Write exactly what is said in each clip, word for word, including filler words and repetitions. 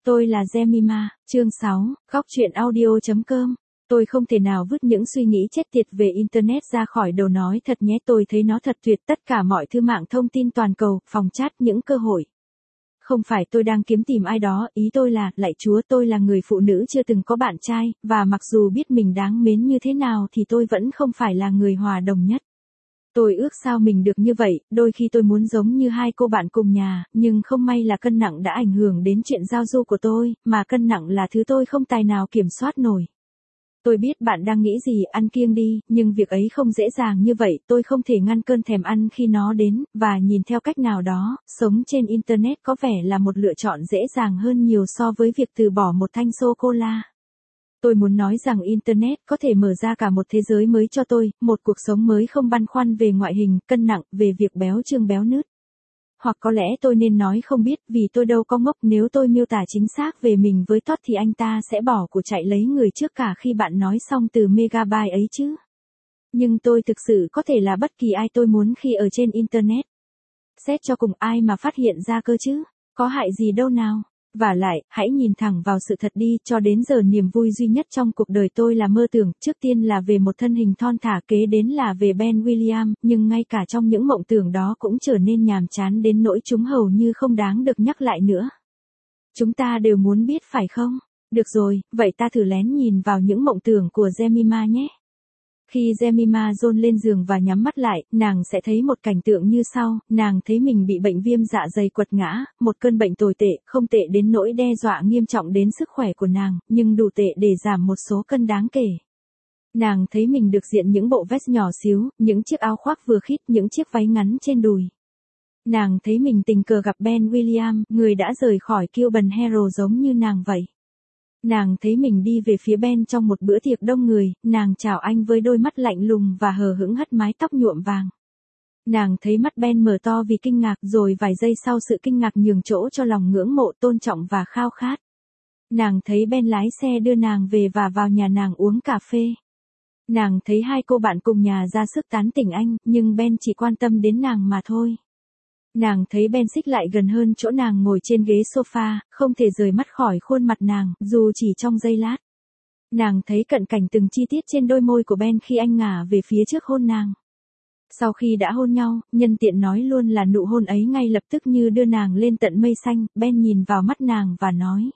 Tôi là Jemima, chương sáu, góc chuyện audio chấm com. Tôi không thể nào vứt những suy nghĩ chết tiệt về Internet ra khỏi đầu nói thật nhé, tôi thấy nó thật tuyệt, tất cả mọi thư mạng thông tin toàn cầu, phòng chat, những cơ hội. Không phải tôi đang kiếm tìm ai đó, ý tôi là, lạy Chúa, tôi là người phụ nữ chưa từng có bạn trai, và mặc dù biết mình đáng mến như thế nào thì tôi vẫn không phải là người hòa đồng nhất. Tôi ước sao mình được như vậy, đôi khi tôi muốn giống như hai cô bạn cùng nhà, nhưng không may là cân nặng đã ảnh hưởng đến chuyện giao du của tôi, mà cân nặng là thứ tôi không tài nào kiểm soát nổi. Tôi biết bạn đang nghĩ gì, ăn kiêng đi, nhưng việc ấy không dễ dàng như vậy, tôi không thể ngăn cơn thèm ăn khi nó đến, và nhìn theo cách nào đó, sống trên Internet có vẻ là một lựa chọn dễ dàng hơn nhiều so với việc từ bỏ một thanh sô-cô-la. Tôi muốn nói rằng Internet có thể mở ra cả một thế giới mới cho tôi, một cuộc sống mới không băn khoăn về ngoại hình, cân nặng, về việc béo trương béo nứt. Hoặc có lẽ tôi nên nói không biết, vì tôi đâu có ngốc, nếu tôi miêu tả chính xác về mình với Todd thì anh ta sẽ bỏ cuộc chạy lấy người trước cả khi bạn nói xong từ megabyte ấy chứ. Nhưng tôi thực sự có thể là bất kỳ ai tôi muốn khi ở trên Internet. Xét cho cùng ai mà phát hiện ra cơ chứ, có hại gì đâu nào. Vả lại, hãy nhìn thẳng vào sự thật đi, cho đến giờ niềm vui duy nhất trong cuộc đời tôi là mơ tưởng, trước tiên là về một thân hình thon thả, kế đến là về Ben Williams, nhưng ngay cả trong những mộng tưởng đó cũng trở nên nhàm chán đến nỗi chúng hầu như không đáng được nhắc lại nữa. Chúng ta đều muốn biết phải không? Được rồi, vậy ta thử lén nhìn vào những mộng tưởng của Jemima nhé. Khi Jemima dồn lên giường và nhắm mắt lại, nàng sẽ thấy một cảnh tượng như sau, nàng thấy mình bị bệnh viêm dạ dày quật ngã, một cơn bệnh tồi tệ, không tệ đến nỗi đe dọa nghiêm trọng đến sức khỏe của nàng, nhưng đủ tệ để giảm một số cân đáng kể. Nàng thấy mình được diện những bộ vest nhỏ xíu, những chiếc áo khoác vừa khít, những chiếc váy ngắn trên đùi. Nàng thấy mình tình cờ gặp Ben Williams, người đã rời khỏi Cuban Hero giống như nàng vậy. Nàng thấy mình đi về phía Ben trong một bữa tiệc đông người, nàng chào anh với đôi mắt lạnh lùng và hờ hững hất mái tóc nhuộm vàng. Nàng thấy mắt Ben mở to vì kinh ngạc, rồi vài giây sau sự kinh ngạc nhường chỗ cho lòng ngưỡng mộ, tôn trọng và khao khát. Nàng thấy Ben lái xe đưa nàng về và vào nhà nàng uống cà phê. Nàng thấy hai cô bạn cùng nhà ra sức tán tỉnh anh, nhưng Ben chỉ quan tâm đến nàng mà thôi. Nàng thấy Ben xích lại gần hơn chỗ nàng ngồi trên ghế sofa, không thể rời mắt khỏi khuôn mặt nàng, dù chỉ trong giây lát. Nàng thấy cận cảnh từng chi tiết trên đôi môi của Ben khi anh ngả về phía trước hôn nàng. Sau khi đã hôn nhau, nhân tiện nói luôn là nụ hôn ấy ngay lập tức như đưa nàng lên tận mây xanh, Ben nhìn vào mắt nàng và nói.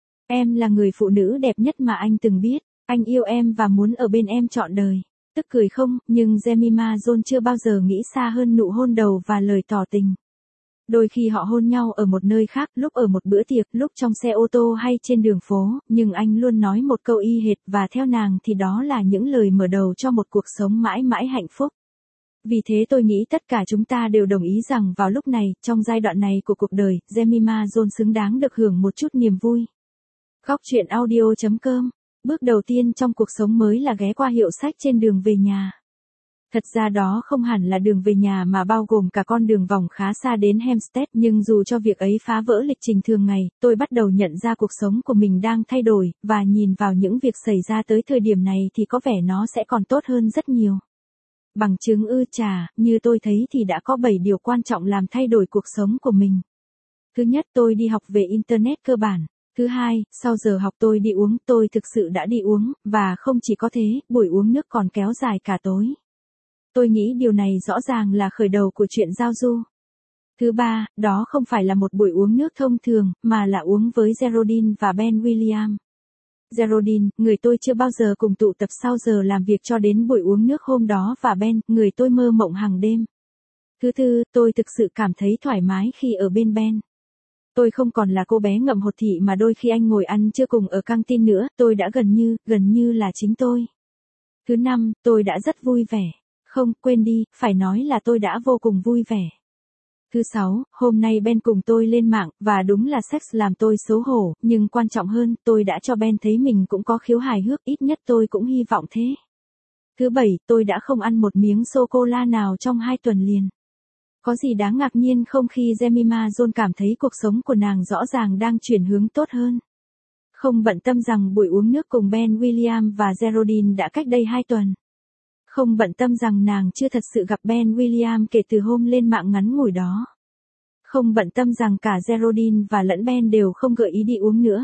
Em là người phụ nữ đẹp nhất mà anh từng biết, anh yêu em và muốn ở bên em trọn đời. Tức cười không, nhưng Jemima Jones chưa bao giờ nghĩ xa hơn nụ hôn đầu và lời tỏ tình. Đôi khi họ hôn nhau ở một nơi khác, lúc ở một bữa tiệc, lúc trong xe ô tô hay trên đường phố, nhưng anh luôn nói một câu y hệt và theo nàng thì đó là những lời mở đầu cho một cuộc sống mãi mãi hạnh phúc. Vì thế tôi nghĩ tất cả chúng ta đều đồng ý rằng vào lúc này, trong giai đoạn này của cuộc đời, Jemima Jones xứng đáng được hưởng một chút niềm vui. Góc chuyện audio chấm com. Bước đầu tiên trong cuộc sống mới là ghé qua hiệu sách trên đường về nhà. Thật ra đó không hẳn là đường về nhà mà bao gồm cả con đường vòng khá xa đến Hampstead, nhưng dù cho việc ấy phá vỡ lịch trình thường ngày, tôi bắt đầu nhận ra cuộc sống của mình đang thay đổi, và nhìn vào những việc xảy ra tới thời điểm này thì có vẻ nó sẽ còn tốt hơn rất nhiều. Bằng chứng ư chà, như tôi thấy thì đã có bảy điều quan trọng làm thay đổi cuộc sống của mình. Thứ nhất, tôi đi học về Internet cơ bản. Thứ hai, sau giờ học tôi đi uống, tôi thực sự đã đi uống, và không chỉ có thế, buổi uống nước còn kéo dài cả tối. Tôi nghĩ điều này rõ ràng là khởi đầu của chuyện giao du. Thứ ba, đó không phải là một buổi uống nước thông thường, mà là uống với Geraldine và Ben Williams. Geraldine, người tôi chưa bao giờ cùng tụ tập sau giờ làm việc cho đến buổi uống nước hôm đó, và Ben, người tôi mơ mộng hàng đêm. Thứ tư, tôi thực sự cảm thấy thoải mái khi ở bên Ben. Tôi không còn là cô bé ngậm hột thị mà đôi khi anh ngồi ăn trưa cùng ở căng tin nữa, tôi đã gần như, gần như là chính tôi. Thứ năm, tôi đã rất vui vẻ. Không, quên đi, phải nói là tôi đã vô cùng vui vẻ. Thứ sáu, hôm nay Ben cùng tôi lên mạng, và đúng là sex làm tôi xấu hổ, nhưng quan trọng hơn, tôi đã cho Ben thấy mình cũng có khiếu hài hước, ít nhất tôi cũng hy vọng thế. Thứ bảy, tôi đã không ăn một miếng sô-cô-la nào trong hai tuần liền. Có gì đáng ngạc nhiên không khi Jemima Jones cảm thấy cuộc sống của nàng rõ ràng đang chuyển hướng tốt hơn. Không bận tâm rằng buổi uống nước cùng Ben Williams và Geraldine đã cách đây hai tuần. Không bận tâm rằng nàng chưa thật sự gặp Ben Williams kể từ hôm lên mạng ngắn ngủi đó. Không bận tâm rằng cả Geraldine và lẫn Ben đều không gợi ý đi uống nữa.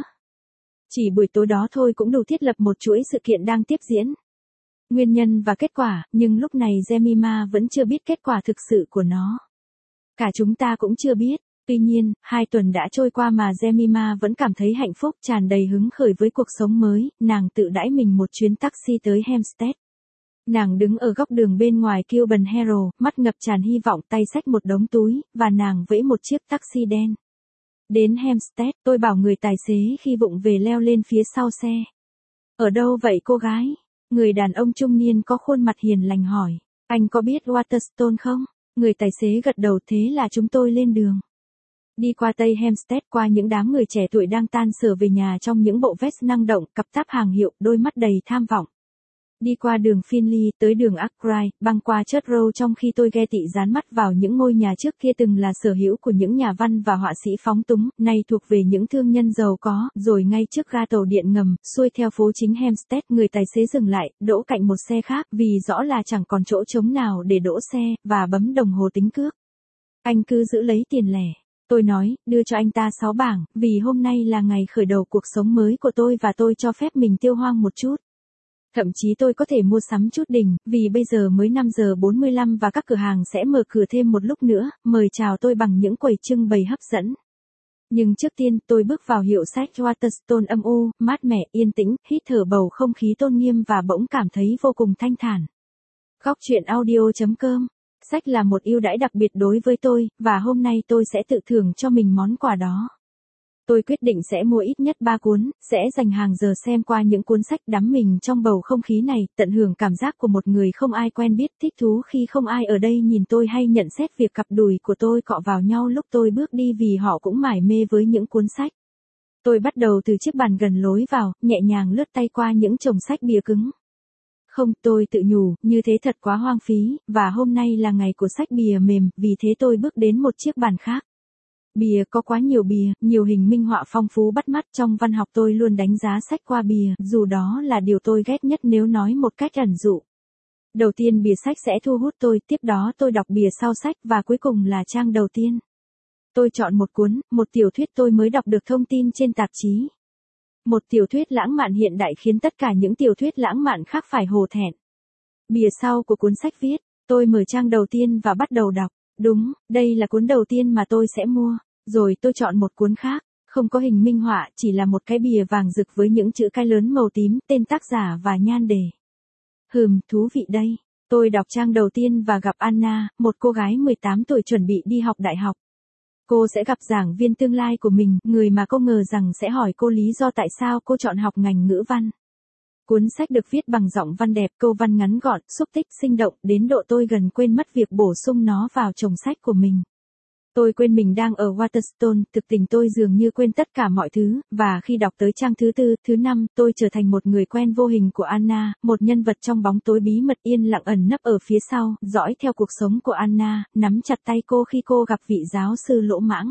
Chỉ buổi tối đó thôi cũng đủ thiết lập một chuỗi sự kiện đang tiếp diễn. Nguyên nhân và kết quả, nhưng lúc này Jemima vẫn chưa biết kết quả thực sự của nó. Cả chúng ta cũng chưa biết. Tuy nhiên, hai tuần đã trôi qua mà Jemima vẫn cảm thấy hạnh phúc, tràn đầy hứng khởi với cuộc sống mới. Nàng tự đãi mình một chuyến taxi tới Hampstead. Nàng đứng ở góc đường bên ngoài Kilburn Herald, mắt ngập tràn hy vọng, tay xách một đống túi, và nàng vẫy một chiếc taxi đen. Đến Hampstead, tôi bảo người tài xế khi vụng về leo lên phía sau xe. Ở đâu vậy cô gái? Người đàn ông trung niên có khuôn mặt hiền lành hỏi. Anh có biết Waterstone không? Người tài xế gật đầu, thế là chúng tôi lên đường. Đi qua Tây Hampstead, qua những đám người trẻ tuổi đang tan sở về nhà trong những bộ vest năng động, cặp táp hàng hiệu, đôi mắt đầy tham vọng. Đi qua đường Finley, tới đường Arkwright, băng qua Church Road, trong khi tôi ghe tị dán mắt vào những ngôi nhà trước kia từng là sở hữu của những nhà văn và họa sĩ phóng túng, nay thuộc về những thương nhân giàu có, rồi ngay trước ga tàu điện ngầm, xuôi theo phố chính Hampstead, người tài xế dừng lại, đỗ cạnh một xe khác, vì rõ là chẳng còn chỗ trống nào để đỗ xe, và bấm đồng hồ tính cước. Anh cứ giữ lấy tiền lẻ. Tôi nói, đưa cho anh ta sáu bảng, vì hôm nay là ngày khởi đầu cuộc sống mới của tôi và tôi cho phép mình tiêu hoang một chút. Thậm chí tôi có thể mua sắm chút đỉnh, vì bây giờ mới năm giờ bốn mươi lăm và các cửa hàng sẽ mở cửa thêm một lúc nữa, mời chào tôi bằng những quầy trưng bày hấp dẫn. Nhưng trước tiên, tôi bước vào hiệu sách Waterstone, âm u, mát mẻ, yên tĩnh, hít thở bầu không khí tôn nghiêm và bỗng cảm thấy vô cùng thanh thản. Góc truyện audio chấm com. Sách là một ưu đãi đặc biệt đối với tôi, và hôm nay tôi sẽ tự thưởng cho mình món quà đó. Tôi quyết định sẽ mua ít nhất ba cuốn, sẽ dành hàng giờ xem qua những cuốn sách, đắm mình trong bầu không khí này, tận hưởng cảm giác của một người không ai quen biết, thích thú khi không ai ở đây nhìn tôi hay nhận xét việc cặp đùi của tôi cọ vào nhau lúc tôi bước đi, vì họ cũng mải mê với những cuốn sách. Tôi bắt đầu từ chiếc bàn gần lối vào, nhẹ nhàng lướt tay qua những chồng sách bìa cứng. Không, tôi tự nhủ, như thế thật quá hoang phí, và hôm nay là ngày của sách bìa mềm, vì thế tôi bước đến một chiếc bàn khác. Bìa có quá nhiều bìa, nhiều hình minh họa phong phú bắt mắt. Trong văn học tôi luôn đánh giá sách qua bìa, dù đó là điều tôi ghét nhất nếu nói một cách ẩn dụ. Đầu tiên bìa sách sẽ thu hút tôi, tiếp đó tôi đọc bìa sau sách, và cuối cùng là trang đầu tiên. Tôi chọn một cuốn, một tiểu thuyết tôi mới đọc được thông tin trên tạp chí. Một tiểu thuyết lãng mạn hiện đại khiến tất cả những tiểu thuyết lãng mạn khác phải hổ thẹn. Bìa sau của cuốn sách viết, tôi mở trang đầu tiên và bắt đầu đọc. Đúng, đây là cuốn đầu tiên mà tôi sẽ mua. Rồi tôi chọn một cuốn khác, không có hình minh họa, chỉ là một cái bìa vàng rực với những chữ cái lớn màu tím, tên tác giả và nhan đề. Hừm, thú vị đây. Tôi đọc trang đầu tiên và gặp Anna, một cô gái mười tám tuổi chuẩn bị đi học đại học. Cô sẽ gặp giảng viên tương lai của mình, người mà cô ngờ rằng sẽ hỏi cô lý do tại sao cô chọn học ngành ngữ văn. Cuốn sách được viết bằng giọng văn đẹp, câu văn ngắn gọn, xúc tích, sinh động, đến độ tôi gần quên mất việc bổ sung nó vào chồng sách của mình. Tôi quên mình đang ở Waterstone, thực tình tôi dường như quên tất cả mọi thứ, và khi đọc tới trang thứ tư, thứ năm, tôi trở thành một người quen vô hình của Anna, một nhân vật trong bóng tối bí mật yên lặng ẩn nấp ở phía sau, dõi theo cuộc sống của Anna, nắm chặt tay cô khi cô gặp vị giáo sư lỗ mãng.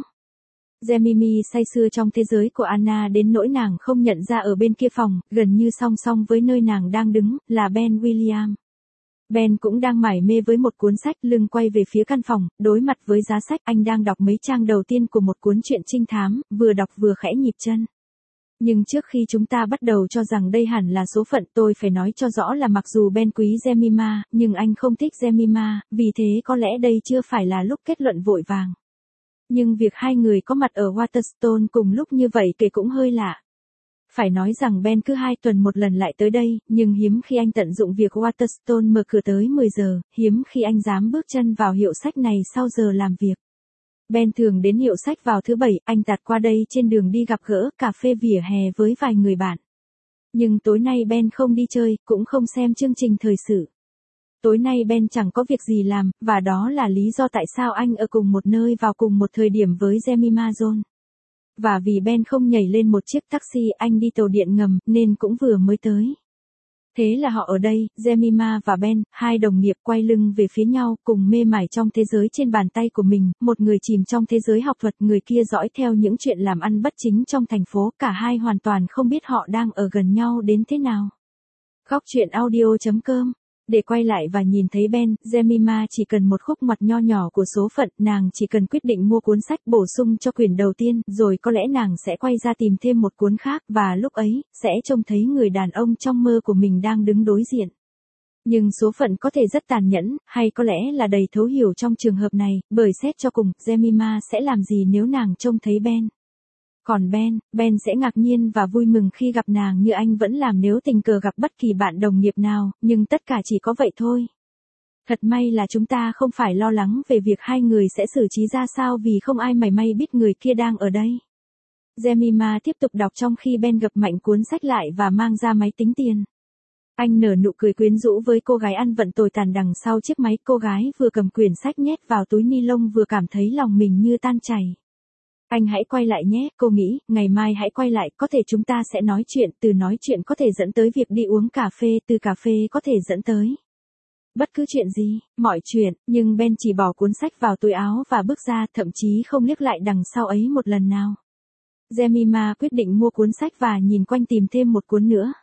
Jemima say sưa trong thế giới của Anna đến nỗi nàng không nhận ra ở bên kia phòng, gần như song song với nơi nàng đang đứng, là Ben William. Ben cũng đang mải mê với một cuốn sách, lưng quay về phía căn phòng, đối mặt với giá sách, anh đang đọc mấy trang đầu tiên của một cuốn truyện trinh thám, vừa đọc vừa khẽ nhịp chân. Nhưng trước khi chúng ta bắt đầu cho rằng đây hẳn là số phận, tôi phải nói cho rõ là mặc dù Ben quý Jemima, nhưng anh không thích Jemima, vì thế có lẽ đây chưa phải là lúc kết luận vội vàng. Nhưng việc hai người có mặt ở Waterstone cùng lúc như vậy kể cũng hơi lạ. Phải nói rằng Ben cứ hai tuần một lần lại tới đây, nhưng hiếm khi anh tận dụng việc Waterstone mở cửa tới mười giờ, hiếm khi anh dám bước chân vào hiệu sách này sau giờ làm việc. Ben thường đến hiệu sách vào thứ bảy, anh tạt qua đây trên đường đi gặp gỡ, cà phê vỉa hè với vài người bạn. Nhưng tối nay Ben không đi chơi, cũng không xem chương trình thời sự. Tối nay Ben chẳng có việc gì làm, và đó là lý do tại sao anh ở cùng một nơi vào cùng một thời điểm với Jemima Jones. Và vì Ben không nhảy lên một chiếc taxi, anh đi tàu điện ngầm, nên cũng vừa mới tới. Thế là họ ở đây, Jemima và Ben, hai đồng nghiệp quay lưng về phía nhau, cùng mê mải trong thế giới trên bàn tay của mình, một người chìm trong thế giới học thuật, người kia dõi theo những chuyện làm ăn bất chính trong thành phố, cả hai hoàn toàn không biết họ đang ở gần nhau đến thế nào. Góc truyện audio chấm com Để quay lại và nhìn thấy Ben, Jemima chỉ cần một khúc ngoặt nho nhỏ của số phận, nàng chỉ cần quyết định mua cuốn sách bổ sung cho quyển đầu tiên, rồi có lẽ nàng sẽ quay ra tìm thêm một cuốn khác, và lúc ấy, sẽ trông thấy người đàn ông trong mơ của mình đang đứng đối diện. Nhưng số phận có thể rất tàn nhẫn, hay có lẽ là đầy thấu hiểu trong trường hợp này, bởi xét cho cùng, Jemima sẽ làm gì nếu nàng trông thấy Ben. Còn Ben, Ben sẽ ngạc nhiên và vui mừng khi gặp nàng như anh vẫn làm nếu tình cờ gặp bất kỳ bạn đồng nghiệp nào, nhưng tất cả chỉ có vậy thôi. Thật may là chúng ta không phải lo lắng về việc hai người sẽ xử trí ra sao vì không ai mảy may biết người kia đang ở đây. Jemima tiếp tục đọc trong khi Ben gập mạnh cuốn sách lại và mang ra máy tính tiền. Anh nở nụ cười quyến rũ với cô gái ăn vận tồi tàn đằng sau chiếc máy, cô gái vừa cầm quyển sách nhét vào túi ni lông vừa cảm thấy lòng mình như tan chảy. Anh hãy quay lại nhé, cô nghĩ, ngày mai hãy quay lại, có thể chúng ta sẽ nói chuyện, từ nói chuyện có thể dẫn tới việc đi uống cà phê, từ cà phê có thể dẫn tới bất cứ chuyện gì, mọi chuyện, nhưng Ben chỉ bỏ cuốn sách vào túi áo và bước ra, thậm chí không liếc lại đằng sau ấy một lần nào. Jemima quyết định mua cuốn sách và nhìn quanh tìm thêm một cuốn nữa.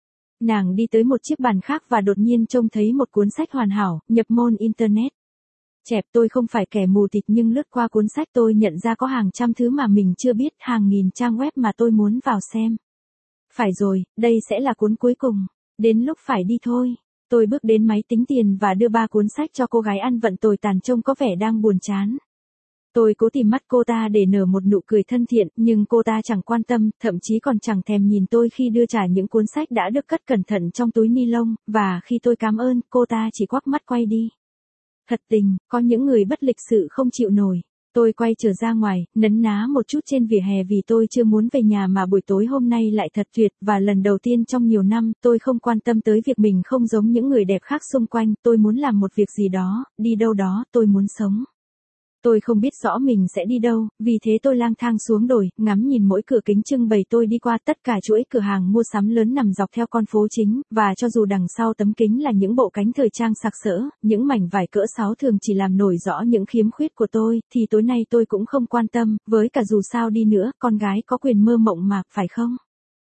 Nàng đi tới một chiếc bàn khác và đột nhiên trông thấy một cuốn sách hoàn hảo, nhập môn Internet. Chẹp, tôi không phải kẻ mù tịt nhưng lướt qua cuốn sách tôi nhận ra có hàng trăm thứ mà mình chưa biết, hàng nghìn trang web mà tôi muốn vào xem. Phải rồi, đây sẽ là cuốn cuối cùng. Đến lúc phải đi thôi. Tôi bước đến máy tính tiền và đưa ba cuốn sách cho cô gái ăn vận tồi tàn trông có vẻ đang buồn chán. Tôi cố tìm mắt cô ta để nở một nụ cười thân thiện, nhưng cô ta chẳng quan tâm, thậm chí còn chẳng thèm nhìn tôi khi đưa trả những cuốn sách đã được cất cẩn thận trong túi ni lông, và khi tôi cảm ơn, cô ta chỉ quắc mắt quay đi. Thật tình, có những người bất lịch sự không chịu nổi. Tôi quay trở ra ngoài, nấn ná một chút trên vỉa hè vì tôi chưa muốn về nhà mà buổi tối hôm nay lại thật tuyệt, và lần đầu tiên trong nhiều năm, tôi không quan tâm tới việc mình không giống những người đẹp khác xung quanh, tôi muốn làm một việc gì đó, đi đâu đó, tôi muốn sống. Tôi không biết rõ mình sẽ đi đâu, vì thế tôi lang thang xuống đồi, ngắm nhìn mỗi cửa kính trưng bày tôi đi qua, tất cả chuỗi cửa hàng mua sắm lớn nằm dọc theo con phố chính, và cho dù đằng sau tấm kính là những bộ cánh thời trang sặc sỡ, những mảnh vải cỡ sáu thường chỉ làm nổi rõ những khiếm khuyết của tôi, thì tối nay tôi cũng không quan tâm, với cả dù sao đi nữa, con gái có quyền mơ mộng mà, phải không?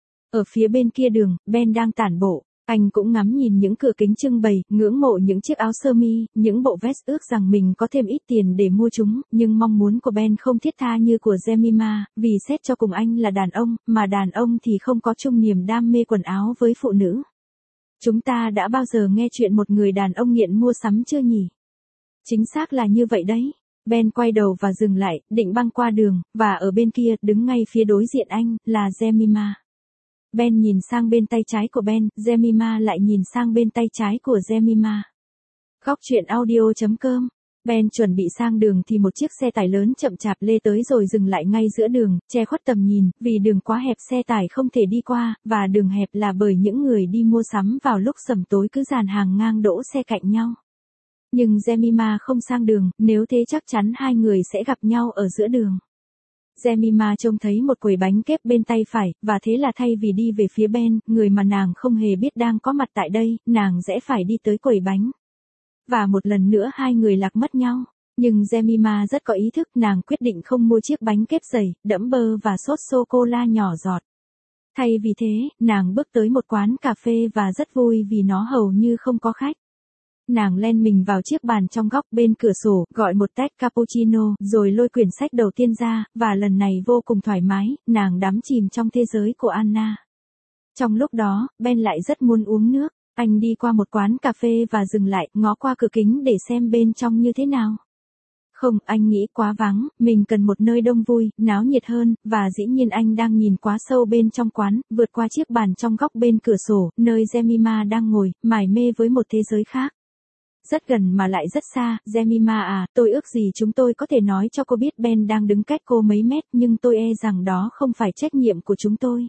Ở phía bên kia đường, Ben đang tản bộ. Anh cũng ngắm nhìn những cửa kính trưng bày, ngưỡng mộ những chiếc áo sơ mi, những bộ vest, ước rằng mình có thêm ít tiền để mua chúng, nhưng mong muốn của Ben không thiết tha như của Jemima, vì xét cho cùng anh là đàn ông, mà đàn ông thì không có chung niềm đam mê quần áo với phụ nữ. Chúng ta đã bao giờ nghe chuyện một người đàn ông nghiện mua sắm chưa nhỉ? Chính xác là như vậy đấy. Ben quay đầu và dừng lại, định băng qua đường, và ở bên kia, đứng ngay phía đối diện anh, là Jemima. Ben nhìn sang bên tay trái của Ben, Jemima lại nhìn sang bên tay trái của Jemima. Góc truyện audio chấm com. Ben chuẩn bị sang đường thì một chiếc xe tải lớn chậm chạp lê tới rồi dừng lại ngay giữa đường, che khuất tầm nhìn, vì đường quá hẹp xe tải không thể đi qua, và đường hẹp là bởi những người đi mua sắm vào lúc sẩm tối cứ dàn hàng ngang đỗ xe cạnh nhau. Nhưng Jemima không sang đường, nếu thế chắc chắn hai người sẽ gặp nhau ở giữa đường. Jemima trông thấy một quầy bánh kép bên tay phải, và thế là thay vì đi về phía Ben, người mà nàng không hề biết đang có mặt tại đây, nàng rẽ phải đi tới quầy bánh. Và một lần nữa hai người lạc mất nhau. Nhưng Jemima rất có ý thức, nàng quyết định không mua chiếc bánh kép dày, đẫm bơ và sốt sô-cô-la nhỏ giọt. Thay vì thế, nàng bước tới một quán cà phê và rất vui vì nó hầu như không có khách. Nàng len mình vào chiếc bàn trong góc bên cửa sổ, gọi một tách cappuccino, rồi lôi quyển sách đầu tiên ra, và lần này vô cùng thoải mái, nàng đắm chìm trong thế giới của Anna. Trong lúc đó, Ben lại rất muốn uống nước. Anh đi qua một quán cà phê và dừng lại, ngó qua cửa kính để xem bên trong như thế nào. Không, anh nghĩ quá vắng, mình cần một nơi đông vui, náo nhiệt hơn, và dĩ nhiên anh đang nhìn quá sâu bên trong quán, vượt qua chiếc bàn trong góc bên cửa sổ, nơi Jemima đang ngồi, mải mê với một thế giới khác. Rất gần mà lại rất xa, Jemima à, tôi ước gì chúng tôi có thể nói cho cô biết Ben đang đứng cách cô mấy mét, nhưng tôi e rằng đó không phải trách nhiệm của chúng tôi.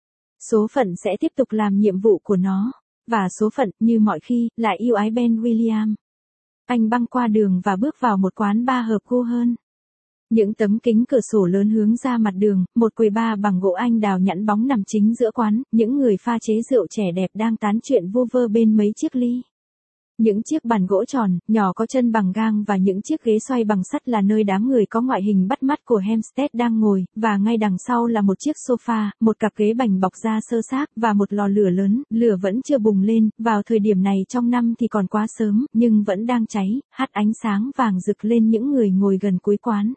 Số phận sẽ tiếp tục làm nhiệm vụ của nó. Và số phận, như mọi khi, lại yêu ái Ben William. Anh băng qua đường và bước vào một quán bar hợp gu hơn. Những tấm kính cửa sổ lớn hướng ra mặt đường, một quầy bar bằng gỗ anh đào nhẵn bóng nằm chính giữa quán, những người pha chế rượu trẻ đẹp đang tán chuyện vu vơ bên mấy chiếc ly. Những chiếc bàn gỗ tròn, nhỏ có chân bằng gang và những chiếc ghế xoay bằng sắt là nơi đám người có ngoại hình bắt mắt của Hampstead đang ngồi, và ngay đằng sau là một chiếc sofa, một cặp ghế bành bọc da sơ xác và một lò lửa lớn, lửa vẫn chưa bùng lên, vào thời điểm này trong năm thì còn quá sớm, nhưng vẫn đang cháy, hắt ánh sáng vàng rực lên những người ngồi gần cuối quán.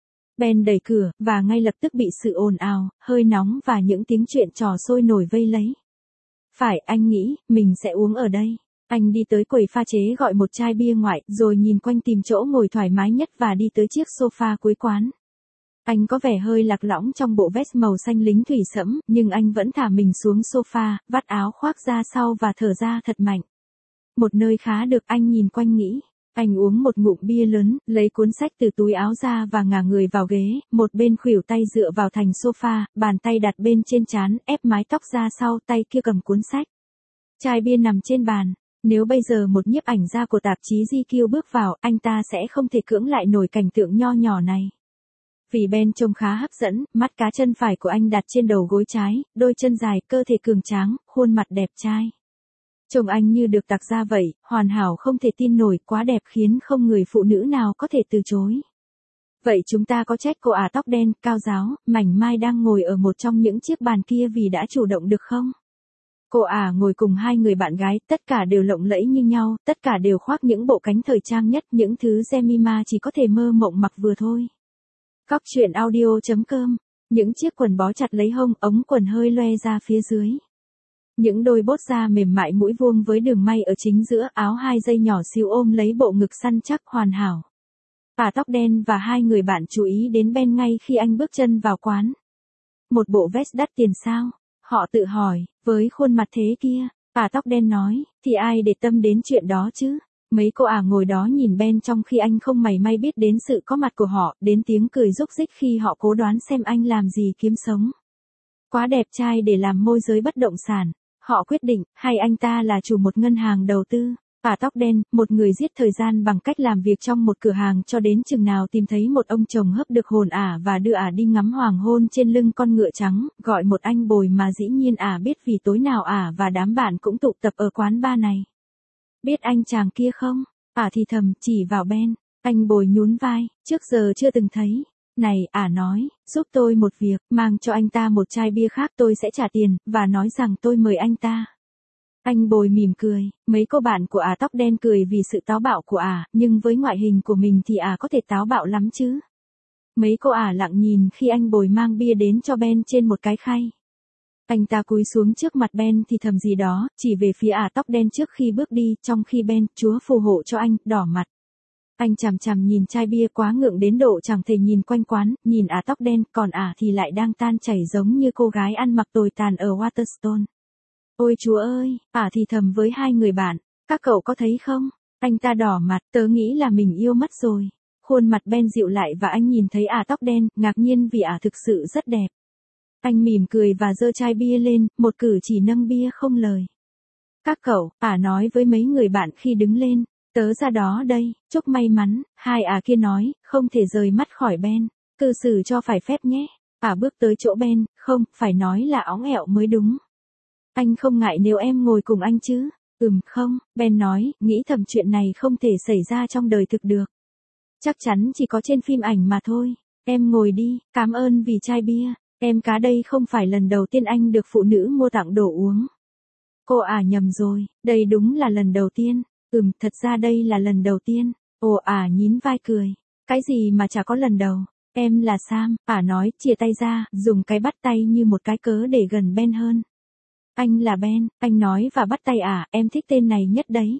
Ben đẩy cửa, và ngay lập tức bị sự ồn ào, hơi nóng và những tiếng chuyện trò sôi nổi vây lấy. Phải, anh nghĩ, mình sẽ uống ở đây. Anh đi tới quầy pha chế gọi một chai bia ngoại, rồi nhìn quanh tìm chỗ ngồi thoải mái nhất và đi tới chiếc sofa cuối quán. Anh có vẻ hơi lạc lõng trong bộ vest màu xanh lính thủy sẫm, nhưng anh vẫn thả mình xuống sofa, vắt áo khoác ra sau và thở ra thật mạnh. Một nơi khá được, anh nhìn quanh nghĩ. Anh uống một ngụm bia lớn, lấy cuốn sách từ túi áo ra và ngả người vào ghế, một bên khuỷu tay dựa vào thành sofa, bàn tay đặt bên trên trán, ép mái tóc ra sau, tay kia cầm cuốn sách. Chai bia nằm trên bàn. Nếu bây giờ một nhiếp ảnh gia của tạp chí giê quy bước vào, anh ta sẽ không thể cưỡng lại nổi cảnh tượng nho nhỏ này. Vì Ben trông khá hấp dẫn, mắt cá chân phải của anh đặt trên đầu gối trái, đôi chân dài, cơ thể cường tráng, khuôn mặt đẹp trai. Trông anh như được tạc ra vậy, hoàn hảo không thể tin nổi, quá đẹp khiến không người phụ nữ nào có thể từ chối. Vậy chúng ta có trách cô ả tóc đen, cao ráo, mảnh mai đang ngồi ở một trong những chiếc bàn kia vì đã chủ động được không? Cô ả ngồi cùng hai người bạn gái, tất cả đều lộng lẫy như nhau, tất cả đều khoác những bộ cánh thời trang nhất, những thứ Jemima chỉ có thể mơ mộng mặc vừa thôi. Góc truyện audio chấm com, những chiếc quần bó chặt lấy hông, ống quần hơi loe ra phía dưới. Những đôi bốt da mềm mại mũi vuông với đường may ở chính giữa, áo hai dây nhỏ xíu ôm lấy bộ ngực săn chắc hoàn hảo. Ả tóc đen và hai người bạn chú ý đến Ben ngay khi anh bước chân vào quán. Một bộ vest đắt tiền sao? Họ tự hỏi, với khuôn mặt thế kia, ả tóc đen nói, thì ai để tâm đến chuyện đó chứ? Mấy cô ả ngồi đó nhìn Ben trong khi anh không mảy may biết đến sự có mặt của họ, đến tiếng cười rúc rích khi họ cố đoán xem anh làm gì kiếm sống. Quá đẹp trai để làm môi giới bất động sản. Họ quyết định, hay anh ta là chủ một ngân hàng đầu tư. Ả tóc đen, một người giết thời gian bằng cách làm việc trong một cửa hàng cho đến chừng nào tìm thấy một ông chồng hấp được hồn ả và đưa ả đi ngắm hoàng hôn trên lưng con ngựa trắng, gọi một anh bồi mà dĩ nhiên ả biết vì tối nào ả và đám bạn cũng tụ tập ở quán bar này. Biết anh chàng kia không? Ả thì thầm, chỉ vào Ben. Anh bồi nhún vai, trước giờ chưa từng thấy. Này, ả nói, giúp tôi một việc, mang cho anh ta một chai bia khác tôi sẽ trả tiền, và nói rằng tôi mời anh ta. Anh bồi mỉm cười, mấy cô bạn của ả tóc đen cười vì sự táo bạo của ả, nhưng với ngoại hình của mình thì ả có thể táo bạo lắm chứ. Mấy cô ả lặng nhìn khi anh bồi mang bia đến cho Ben trên một cái khay. Anh ta cúi xuống trước mặt Ben thì thầm gì đó, chỉ về phía ả tóc đen trước khi bước đi, trong khi Ben, Chúa phù hộ cho anh, đỏ mặt. Anh chằm chằm nhìn chai bia quá ngượng đến độ chẳng thể nhìn quanh quán, nhìn ả tóc đen, còn ả thì lại đang tan chảy giống như cô gái ăn mặc tồi tàn ở Waterstone. Ôi Chúa ơi, ả thì thầm với hai người bạn, các cậu có thấy không? Anh ta đỏ mặt, tớ nghĩ là mình yêu mất rồi. Khuôn mặt Ben dịu lại và anh nhìn thấy ả tóc đen, ngạc nhiên vì ả thực sự rất đẹp. Anh mỉm cười và giơ chai bia lên, một cử chỉ nâng bia không lời. Các cậu, ả nói với mấy người bạn khi đứng lên. Tớ ra đó đây, chúc may mắn, hai ả kia nói, không thể rời mắt khỏi Ben. Cư xử cho phải phép nhé. Ả bước tới chỗ Ben, không, phải nói là óng ẹo mới đúng. Anh không ngại nếu em ngồi cùng anh chứ? Ừm, không, Ben nói, nghĩ thầm chuyện này không thể xảy ra trong đời thực được. Chắc chắn chỉ có trên phim ảnh mà thôi. Em ngồi đi, cảm ơn vì chai bia. Em cá đây không phải lần đầu tiên anh được phụ nữ mua tặng đồ uống. Cô ả nhầm rồi, đây đúng là lần đầu tiên. Ừm, thật ra đây là lần đầu tiên. Ồ ả nhín vai cười. Cái gì mà chả có lần đầu. Em là Sam, ả nói, chia tay ra, dùng cái bắt tay như một cái cớ để gần Ben hơn. Anh là Ben, anh nói và bắt tay ả, em thích tên này nhất đấy.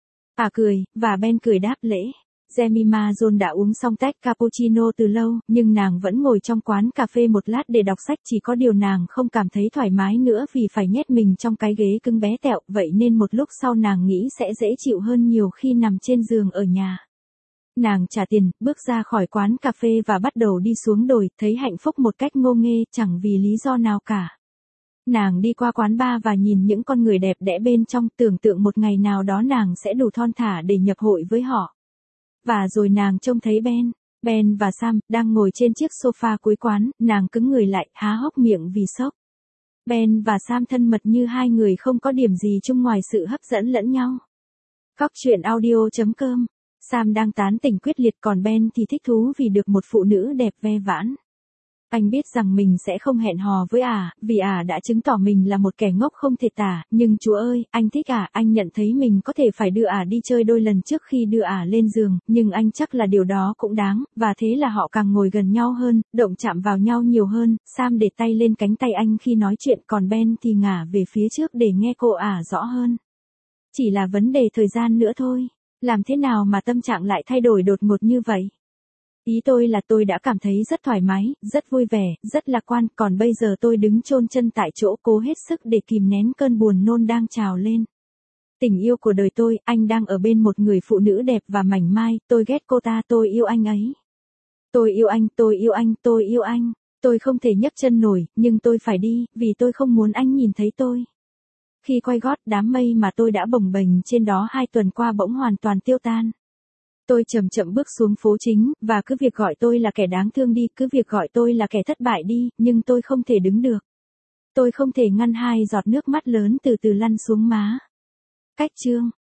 Ả cười, và Ben cười đáp lễ. Jemima Jones đã uống xong tách cappuccino từ lâu, nhưng nàng vẫn ngồi trong quán cà phê một lát để đọc sách, chỉ có điều nàng không cảm thấy thoải mái nữa vì phải nhét mình trong cái ghế cứng bé tẹo, vậy nên một lúc sau nàng nghĩ sẽ dễ chịu hơn nhiều khi nằm trên giường ở nhà. Nàng trả tiền, bước ra khỏi quán cà phê và bắt đầu đi xuống đồi, thấy hạnh phúc một cách ngô nghê, chẳng vì lý do nào cả. Nàng đi qua quán bar và nhìn những con người đẹp đẽ bên trong, tưởng tượng một ngày nào đó nàng sẽ đủ thon thả để nhập hội với họ. Và rồi nàng trông thấy Ben, Ben và Sam, đang ngồi trên chiếc sofa cuối quán, nàng cứng người lại, há hốc miệng vì sốc. Ben và Sam thân mật như hai người không có điểm gì chung ngoài sự hấp dẫn lẫn nhau. Góc truyện audio chấm com. Sam đang tán tỉnh quyết liệt còn Ben thì thích thú vì được một phụ nữ đẹp ve vãn. Anh biết rằng mình sẽ không hẹn hò với ả, vì ả đã chứng tỏ mình là một kẻ ngốc không thể tả, nhưng chúa ơi, anh thích ả, anh nhận thấy mình có thể phải đưa ả đi chơi đôi lần trước khi đưa ả lên giường, nhưng anh chắc là điều đó cũng đáng, và thế là họ càng ngồi gần nhau hơn, động chạm vào nhau nhiều hơn. Sam để tay lên cánh tay anh khi nói chuyện, còn Ben thì ngả về phía trước để nghe cô ả rõ hơn. Chỉ là vấn đề thời gian nữa thôi. Làm thế nào mà tâm trạng lại thay đổi đột ngột như vậy? Ý tôi là tôi đã cảm thấy rất thoải mái, rất vui vẻ, rất lạc quan, còn bây giờ tôi đứng chôn chân tại chỗ cố hết sức để kìm nén cơn buồn nôn đang trào lên. Tình yêu của đời tôi, anh đang ở bên một người phụ nữ đẹp và mảnh mai, tôi ghét cô ta, tôi yêu anh ấy. Tôi yêu anh, tôi yêu anh, tôi yêu anh. Tôi không thể nhấc chân nổi, nhưng tôi phải đi, vì tôi không muốn anh nhìn thấy tôi. Khi quay gót, đám mây mà tôi đã bồng bềnh trên đó hai tuần qua bỗng hoàn toàn tiêu tan. Tôi chậm chậm bước xuống phố chính, và cứ việc gọi tôi là kẻ đáng thương đi, cứ việc gọi tôi là kẻ thất bại đi, nhưng tôi không thể đứng được. Tôi không thể ngăn hai giọt nước mắt lớn từ từ lăn xuống má. Cách chương